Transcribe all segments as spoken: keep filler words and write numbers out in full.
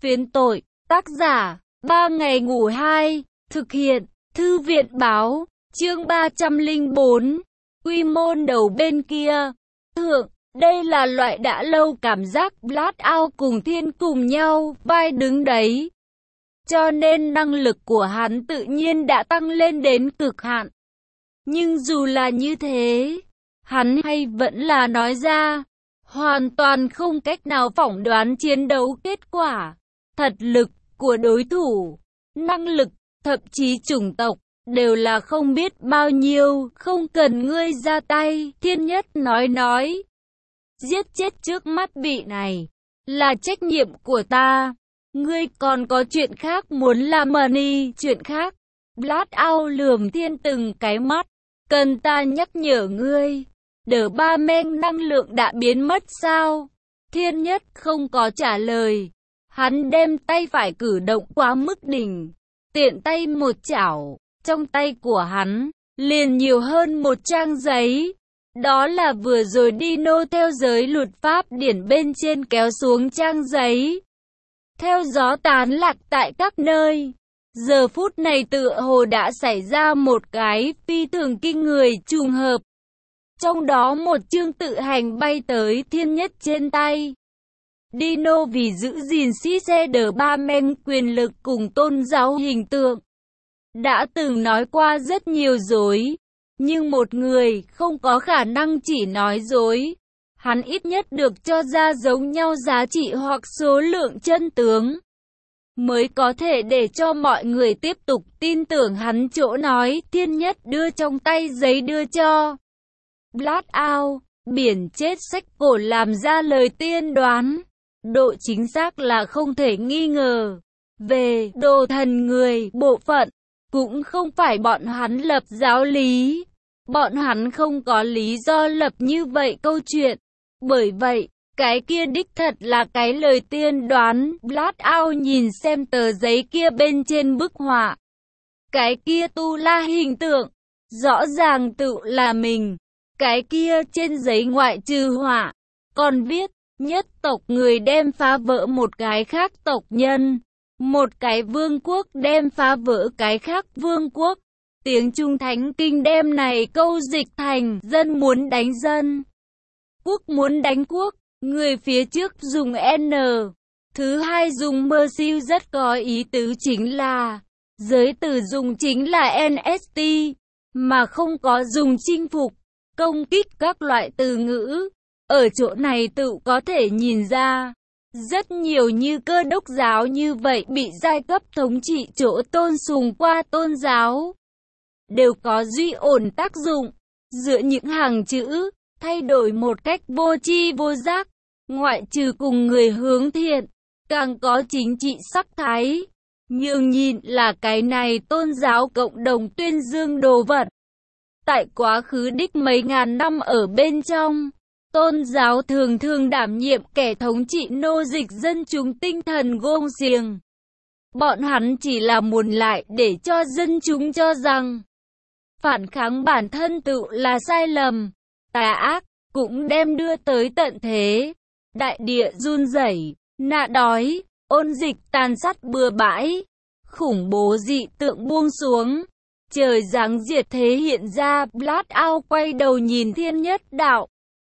Phiến tội, tác giả, ba ngày ngủ hai, thực hiện, thư viện báo, chương ba trăm lẻ bốn, quy môn đầu bên kia. Thượng, đây là loại đã lâu cảm giác Blackout cùng thiên cùng nhau, vai đứng đấy. Cho nên năng lực của hắn tự nhiên đã tăng lên đến cực hạn. Nhưng dù là như thế, hắn hay vẫn là nói ra, hoàn toàn không cách nào phỏng đoán chiến đấu kết quả, thật lực của đối thủ, năng lực, thậm chí chủng tộc, đều là không biết bao nhiêu, không cần ngươi ra tay. Thiên Nhất nói nói, giết chết trước mắt vị này, là trách nhiệm của ta, ngươi còn có chuyện khác muốn làm à ni, chuyện khác. Blackout lườm Thiên từng cái mắt, cần ta nhắc nhở ngươi, đờ ba men năng lượng đã biến mất sao? Thiên Nhất không có trả lời, hắn đem tay phải cử động quá mức đỉnh, tiện tay một chảo, trong tay của hắn, liền nhiều hơn một trang giấy. Đó là vừa rồi Dino theo giới luật pháp điển bên trên kéo xuống trang giấy. Theo gió tán lạc tại các nơi, giờ phút này tựa hồ đã xảy ra một cái phi thường kinh người trùng hợp. Trong đó một chương tự hành bay tới Thiên Nhất trên tay. Dino vì giữ gìn xí xe đờ ba men quyền lực cùng tôn giáo hình tượng, đã từng nói qua rất nhiều dối. Nhưng một người không có khả năng chỉ nói dối. Hắn ít nhất được cho ra giống nhau giá trị hoặc số lượng chân tướng, mới có thể để cho mọi người tiếp tục tin tưởng hắn chỗ nói. Thiên Nhất đưa trong tay giấy đưa cho Blackout, biển chết sách cổ làm ra lời tiên đoán. Độ chính xác là không thể nghi ngờ. Về đồ thần người bộ phận, cũng không phải bọn hắn lập giáo lý. Bọn hắn không có lý do lập như vậy câu chuyện. Bởi vậy, cái kia đích thật là cái lời tiên đoán. Blackout nhìn xem tờ giấy kia bên trên bức họa. Cái kia tu la hình tượng, rõ ràng tự là mình. Cái kia trên giấy ngoại trừ họa, còn viết, nhất tộc người đem phá vỡ một cái khác tộc nhân. Một cái vương quốc đem phá vỡ cái khác vương quốc. Tiếng Trung Thánh Kinh đem này câu dịch thành dân muốn đánh dân, quốc muốn đánh quốc. Người phía trước dùng N, thứ hai dùng mơ siêu, rất có ý tứ chính là giới từ dùng chính là en ét tê, mà không có dùng chinh phục, công kích các loại từ ngữ. Ở chỗ này tự có thể nhìn ra, rất nhiều như Cơ Đốc giáo như vậy bị giai cấp thống trị chỗ tôn sùng qua tôn giáo, đều có duy ổn tác dụng. Giữa những hàng chữ, thay đổi một cách vô tri vô giác, ngoại trừ cùng người hướng thiện, càng có chính trị sắc thái. Nhường nhìn là cái này tôn giáo cộng đồng tuyên dương đồ vật. Tại quá khứ đích mấy ngàn năm ở bên trong, tôn giáo thường thường đảm nhiệm kẻ thống trị nô dịch dân chúng tinh thần gông xiềng. Bọn hắn chỉ là muốn lại để cho dân chúng cho rằng phản kháng bản thân tự là sai lầm, tà ác, cũng đem đưa tới tận thế. Đại địa run rẩy, nạn đói, ôn dịch tàn sát bừa bãi, khủng bố dị tượng buông xuống, trời giáng diệt thế hiện ra. Blackout quay đầu nhìn Thiên Nhất đạo,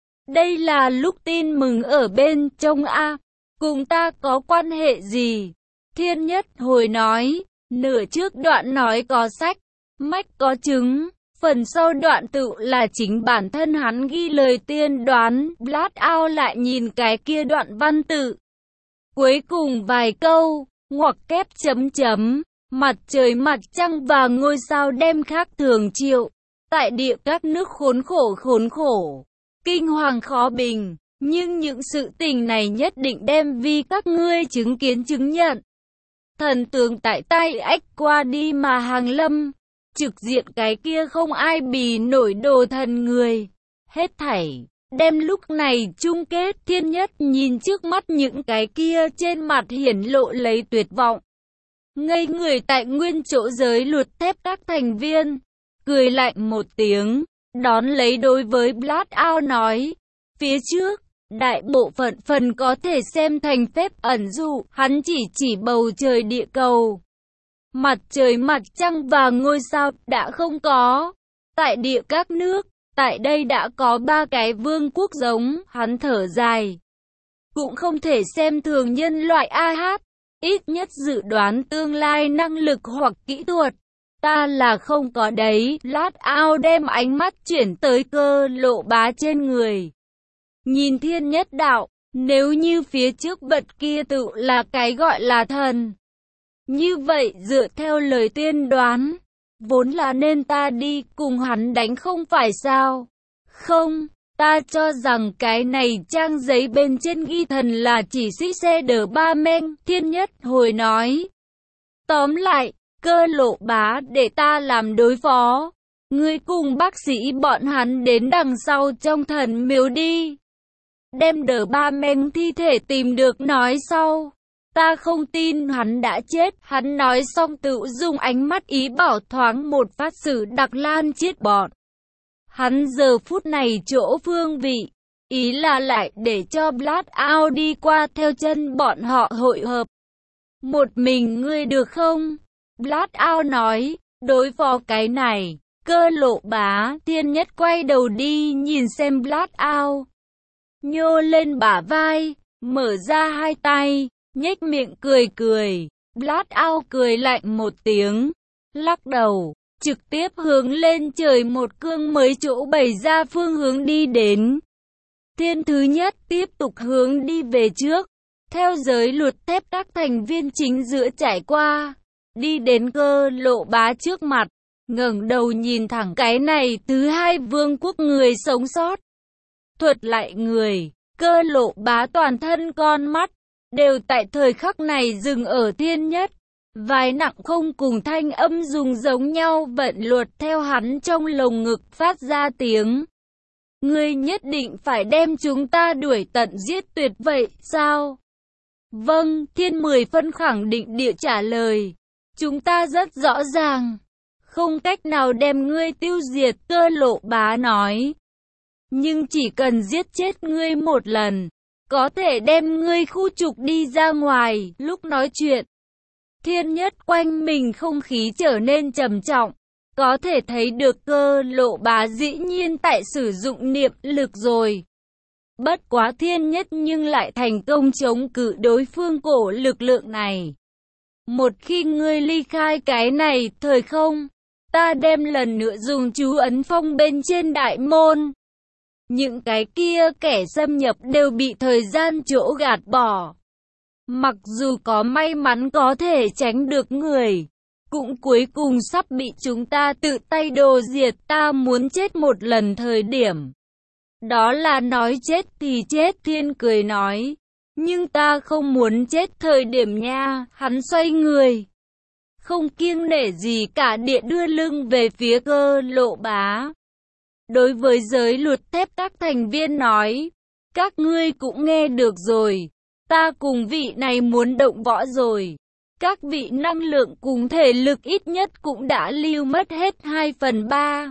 đây là lúc tin mừng ở bên trong a, cùng ta có quan hệ gì? Thiên Nhất hồi nói, nửa trước đoạn nói có sách, mách có chứng, phần sau đoạn tự là chính bản thân hắn ghi lời tiên đoán. Blackout lại nhìn cái kia đoạn văn tự, cuối cùng vài câu, ngoặc kép chấm chấm, mặt trời mặt trăng và ngôi sao đem khác thường triệu, tại địa các nước khốn khổ khốn khổ, kinh hoàng khó bình, nhưng những sự tình này nhất định đem vì các ngươi chứng kiến chứng nhận. Thần tướng tại tay ách qua đi mà hàng lâm, trực diện cái kia không ai bì nổi đồ thần người. Hết thảy, đem lúc này chung kết. Thiên Nhất nhìn trước mắt những cái kia trên mặt hiển lộ lấy tuyệt vọng. Ngây người tại nguyên chỗ giới luật thép các thành viên, cười lạnh một tiếng, đón lấy đối với Blackout nói, phía trước, Đại bộ phận phần có thể xem thành phép ẩn dụ, hắn chỉ chỉ bầu trời địa cầu. Mặt trời, mặt trăng và ngôi sao đã không có. Tại địa các nước, tại đây đã có ba cái vương quốc giống, hắn thở dài. Cũng không thể xem thường nhân loại a hát, ít nhất dự đoán tương lai năng lực hoặc kỹ thuật. Ta là không có đấy. Lát ao đem ánh mắt chuyển tới Cơ Lộ Bá trên người. Nhìn Thiên Nhất Đạo, nếu như phía trước vật kia tự là cái gọi là thần. Như vậy dựa theo lời tiên đoán, vốn là nên ta đi cùng hắn đánh không phải sao? Không, ta cho rằng cái này trang giấy bên trên ghi thần là chỉ sĩ xe đờ ba men, Thiên Nhất hồi nói. Tóm lại, Cơ Lộ Bá để ta làm đối phó. Ngươi cùng bác sĩ bọn hắn đến đằng sau trong thần miếu đi. Đem đờ ba men thi thể tìm được nói sau. Ta không tin hắn đã chết. Hắn nói xong tự dùng ánh mắt ý bảo thoáng một phát xử Đặc Lan chết bọn. Hắn giờ phút này chỗ phương vị, ý là lại để cho Blood Out đi qua theo chân bọn họ hội hợp. Một mình ngươi được không? Blood Out nói, đối phó cái này. Cơ Lộ Bá, Thiên Nhất quay đầu đi nhìn xem Blood Out. Nhô lên bả vai, mở ra hai tay, nhếch miệng cười cười. Blood Out cười lạnh một tiếng, lắc đầu, trực tiếp hướng lên trời một cương mới chỗ bày ra phương hướng đi đến. Thiên thứ nhất tiếp tục hướng đi về trước, theo giới luật thép các thành viên chính giữa trải qua, đi đến Cơ Lộ Bá trước mặt, ngẩng đầu nhìn thẳng cái này thứ hai vương quốc người sống sót. Thuật lại người, Cơ Lộ Bá toàn thân con mắt, đều tại thời khắc này dừng ở Thiên Nhất. Vai nặng không cùng thanh âm dùng giống nhau vận luật theo hắn trong lồng ngực phát ra tiếng. Ngươi nhất định phải đem chúng ta đuổi tận giết tuyệt vậy, sao? Vâng, Thiên mười phân khẳng định địa trả lời. Chúng ta rất rõ ràng. Không cách nào đem ngươi tiêu diệt, Cơ Lộ Bá nói. Nhưng chỉ cần giết chết ngươi một lần, có thể đem ngươi khu trục đi ra ngoài. Lúc nói chuyện, Thiên Nhất quanh mình không khí trở nên trầm trọng. Có thể thấy được Cơ Lộ Bá dĩ nhiên tại sử dụng niệm lực rồi. Bất quá Thiên Nhất nhưng lại thành công chống cự đối phương cổ lực lượng này. Một khi ngươi ly khai cái này thời không, ta đem lần nữa dùng chú ấn phong bên trên đại môn. Những cái kia kẻ xâm nhập đều bị thời gian chỗ gạt bỏ. Mặc dù có may mắn có thể tránh được người, cũng cuối cùng sắp bị chúng ta tự tay đồ diệt. Ta muốn chết một lần thời điểm. Đó là nói chết thì chết, Thiên cười nói. Nhưng ta không muốn chết thời điểm nha. Hắn xoay người, không kiêng nể gì cả địa đưa lưng về phía Cơ Lộ Bá. Đối với giới luật thép các thành viên nói, các ngươi cũng nghe được rồi. Ta cùng vị này muốn động võ rồi. Các vị năng lượng cùng thể lực ít nhất cũng đã lưu mất hết hai phần ba.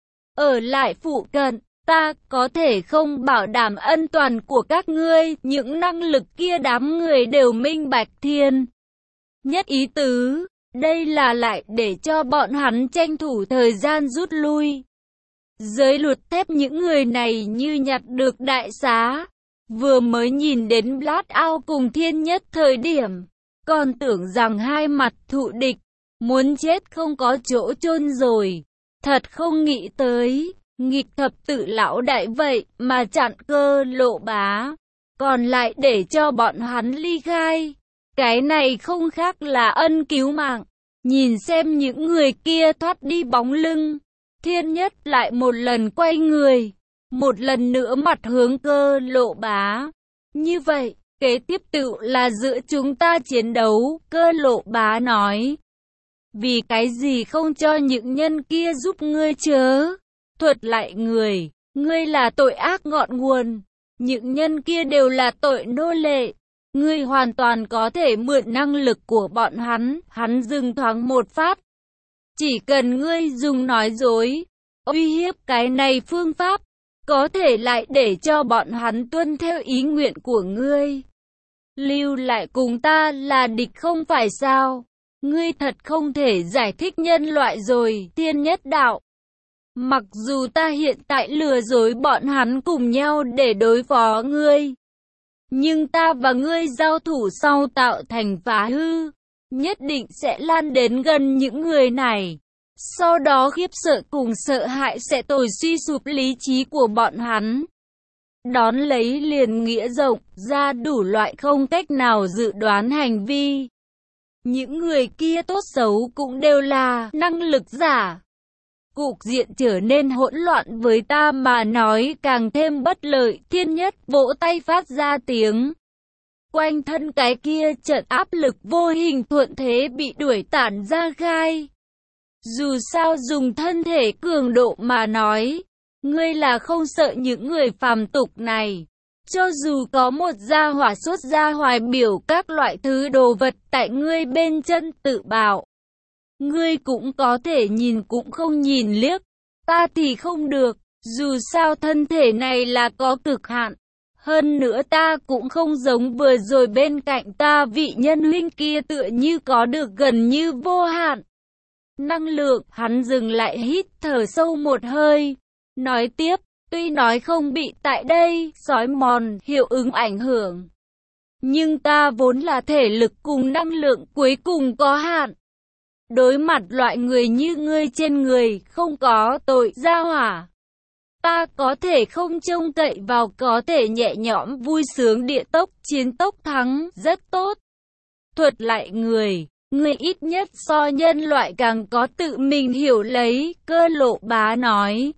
Ở lại phụ cận, ta có thể không bảo đảm ân toàn của các ngươi. Những năng lực kia đám người đều minh bạch. Thiên Nhất ý tứ, đây là lại để cho bọn hắn tranh thủ thời gian rút lui. Giới luật thép những người này như nhặt được đại xá. Vừa mới nhìn đến Blood Out cùng Thiên Nhất thời điểm, còn tưởng rằng hai mặt thù địch, muốn chết không có chỗ chôn rồi. Thật không nghĩ tới, nghịch thập tự lão đại vậy mà chặn Cơ Lộ Bá, còn lại để cho bọn hắn ly khai. Cái này không khác là ân cứu mạng. Nhìn xem những người kia thoát đi bóng lưng, Thiên Nhất lại một lần quay người, một lần nữa mặt hướng Cơ Lộ Bá. Như vậy, kế tiếp tự là giữa chúng ta chiến đấu, Cơ Lộ Bá nói. Vì cái gì không cho những nhân kia giúp ngươi chớ? Thuật lại người, ngươi là tội ác ngọn nguồn, những nhân kia đều là tội nô lệ. Ngươi hoàn toàn có thể mượn năng lực của bọn hắn. Hắn dừng thoáng một phát. Chỉ cần ngươi dùng nói dối, uy hiếp cái này phương pháp, có thể lại để cho bọn hắn tuân theo ý nguyện của ngươi. Lưu lại cùng ta là địch không phải sao? Ngươi thật không thể giải thích nhân loại rồi, Thiên Nhất Đạo. Mặc dù ta hiện tại lừa dối bọn hắn cùng nhau để đối phó ngươi, nhưng ta và ngươi giao thủ sau tạo thành phá hư, nhất định sẽ lan đến gần những người này. Sau đó khiếp sợ cùng sợ hãi sẽ tồi suy sụp lý trí của bọn hắn. Đón lấy liền nghĩa rộng ra đủ loại không cách nào dự đoán hành vi. Những người kia tốt xấu cũng đều là năng lực giả. Cục diện trở nên hỗn loạn với ta mà nói càng thêm bất lợi. Thiên Nhất vỗ tay phát ra tiếng. Quanh thân cái kia trận áp lực vô hình thuận thế bị đuổi tản ra gai. Dù sao dùng thân thể cường độ mà nói, ngươi là không sợ những người phàm tục này. Cho dù có một gia hỏa xuất ra hoài biểu các loại thứ đồ vật tại ngươi bên chân tự bảo, ngươi cũng có thể nhìn cũng không nhìn liếc. Ta thì không được, dù sao thân thể này là có cực hạn. Hơn nữa ta cũng không giống vừa rồi bên cạnh ta vị nhân huynh kia tựa như có được gần như vô hạn năng lượng. Hắn dừng lại hít thở sâu một hơi, nói tiếp, tuy nói không bị tại đây sói mòn hiệu ứng ảnh hưởng, nhưng ta vốn là thể lực cùng năng lượng cuối cùng có hạn. Đối mặt loại người như ngươi trên người không có tội gia hỏa, ta có thể không trông cậy vào có thể nhẹ nhõm vui sướng địa tốc chiến tốc thắng rất tốt. Thuật lại người, ngươi ít nhất so nhân loại càng có tự mình hiểu lấy, Cơ Lộ Bá nói.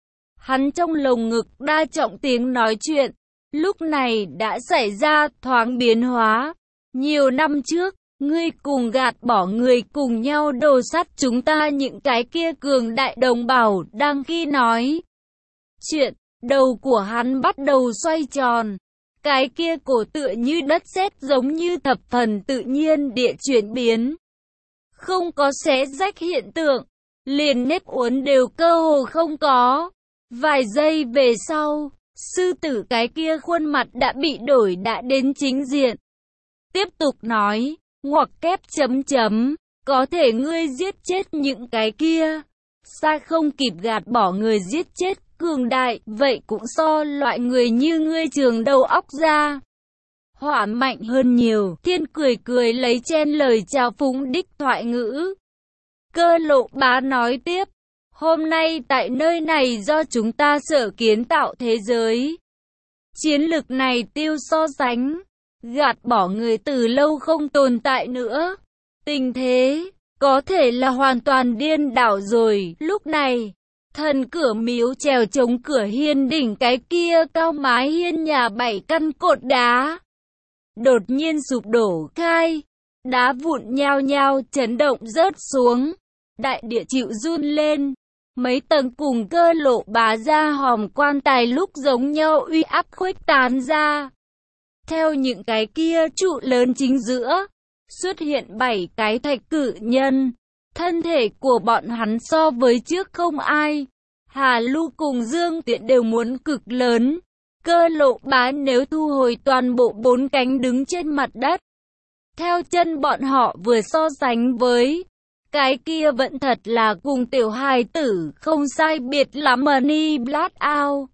Hắn trong lồng ngực đa trọng tiếng nói chuyện, lúc này đã xảy ra thoáng biến hóa. Nhiều năm trước, ngươi cùng gạt bỏ người cùng nhau đồ sắt chúng ta những cái kia cường đại đồng bào đang khi nói chuyện, đầu của hắn bắt đầu xoay tròn. Cái kia cổ tựa như đất sét giống như thập phần tự nhiên địa chuyển biến. Không có xé rách hiện tượng, liền nếp uốn đều cơ hồ không có. Vài giây về sau, sư tử cái kia khuôn mặt đã bị đổi đã đến chính diện. Tiếp tục nói, ngoặc kép chấm chấm, có thể ngươi giết chết những cái kia. Sai không kịp gạt bỏ người giết chết cường đại, vậy cũng so loại người như ngươi trường đầu óc ra. Hỏa mạnh hơn nhiều, Thiên cười cười lấy chen lời chào phúng đích thoại ngữ. Cơ Lộ Bá nói tiếp, hôm nay tại nơi này do chúng ta sở kiến tạo thế giới. Chiến lực này tiêu so sánh, gạt bỏ người từ lâu không tồn tại nữa. Tình thế, có thể là hoàn toàn điên đảo rồi. Lúc này, thần cửa miếu trèo chống cửa hiên đỉnh cái kia cao mái hiên nhà bảy căn cột đá đột nhiên sụp đổ khai, đá vụn nhao nhao chấn động rớt xuống, đại địa chịu run lên, mấy tầng cùng Cơ Lộ Bá ra hòm quan tài lúc giống nhau uy áp khuếch tán ra. Theo những cái kia trụ lớn chính giữa, xuất hiện bảy cái thạch cử nhân, thân thể của bọn hắn so với trước không ai. Hà Lu cùng Dương Tiện đều muốn cực lớn. Cơ Lộ Bá nếu thu hồi toàn bộ bốn cánh đứng trên mặt đất, theo chân bọn họ vừa so sánh với, cái kia vẫn thật là cùng tiểu hài tử không sai biệt lắm. Money Blood Out,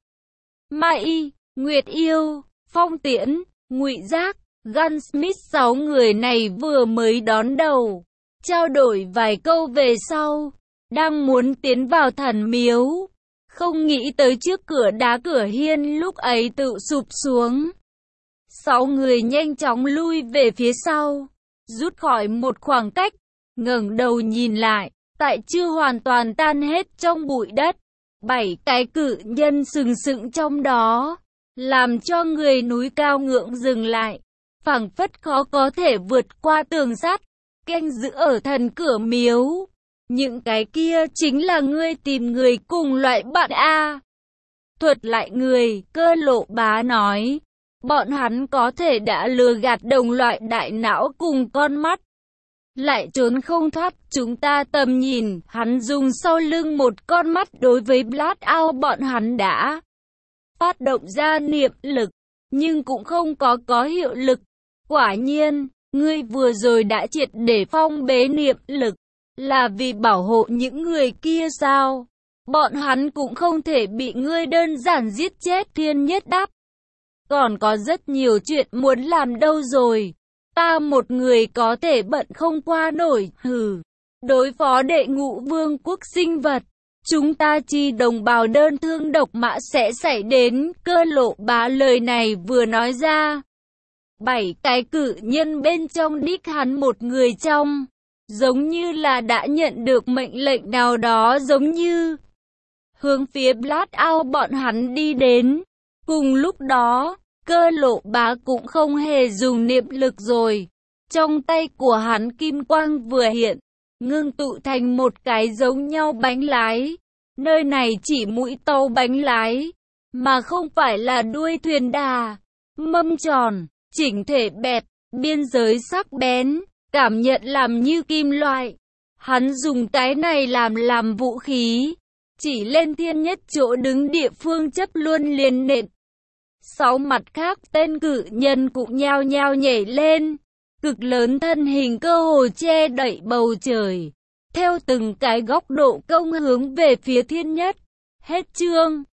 Mai, Nguyệt Yêu, Phong Tiễn, Ngụy Giác, Gunsmith, sáu người này vừa mới đón đầu, trao đổi vài câu về sau, đang muốn tiến vào thần miếu. Không nghĩ tới trước cửa đá cửa hiên lúc ấy tự sụp xuống. Sáu người nhanh chóng lui về phía sau, rút khỏi một khoảng cách, ngẩng đầu nhìn lại, tại chưa hoàn toàn tan hết trong bụi đất, bảy cái cự nhân sừng sững trong đó, làm cho người núi cao ngưỡng dừng lại, phảng phất khó có thể vượt qua tường sắt, canh giữ ở thần cửa miếu. Những cái kia chính là ngươi tìm người cùng loại bạn a. Thuật lại người, Cơ Lộ Bá nói, bọn hắn có thể đã lừa gạt đồng loại đại não cùng con mắt, lại trốn không thoát chúng ta tầm nhìn. Hắn dùng sau lưng một con mắt đối với Blood Out bọn hắn đã phát động ra niệm lực, nhưng cũng không có có hiệu lực. Quả nhiên, ngươi vừa rồi đã triệt để phong bế niệm lực, là vì bảo hộ những người kia sao? Bọn hắn cũng không thể bị ngươi đơn giản giết chết. Thiên Nhất đáp. Còn có rất nhiều chuyện muốn làm đâu rồi. Ta một người có thể bận không qua nổi. Hừ. Đối phó đệ ngũ vương quốc sinh vật, chúng ta chi đồng bào đơn thương độc mã sẽ xảy đến. Cơ Lộ Bá lời này vừa nói ra, bảy cái cử nhân bên trong đích hắn một người trong, giống như là đã nhận được mệnh lệnh nào đó, giống như hướng phía Blood Out bọn hắn đi đến. Cùng lúc đó, Cơ Lộ Bá cũng không hề dùng niệm lực rồi. Trong tay của hắn kim quang vừa hiện, ngưng tụ thành một cái giống nhau bánh lái. Nơi này chỉ mũi tàu bánh lái, mà không phải là đuôi thuyền đà. Mâm tròn, chỉnh thể bẹp, biên giới sắc bén, cảm nhận làm như kim loại. Hắn dùng cái này làm làm vũ khí, chỉ lên Thiên Nhất chỗ đứng địa phương chấp luôn liền nện. Sáu mặt khác tên cử nhân cũng nhao nhao nhảy lên, cực lớn thân hình cơ hồ che đậy bầu trời, theo từng cái góc độ công hướng về phía Thiên Nhất. Hết chương.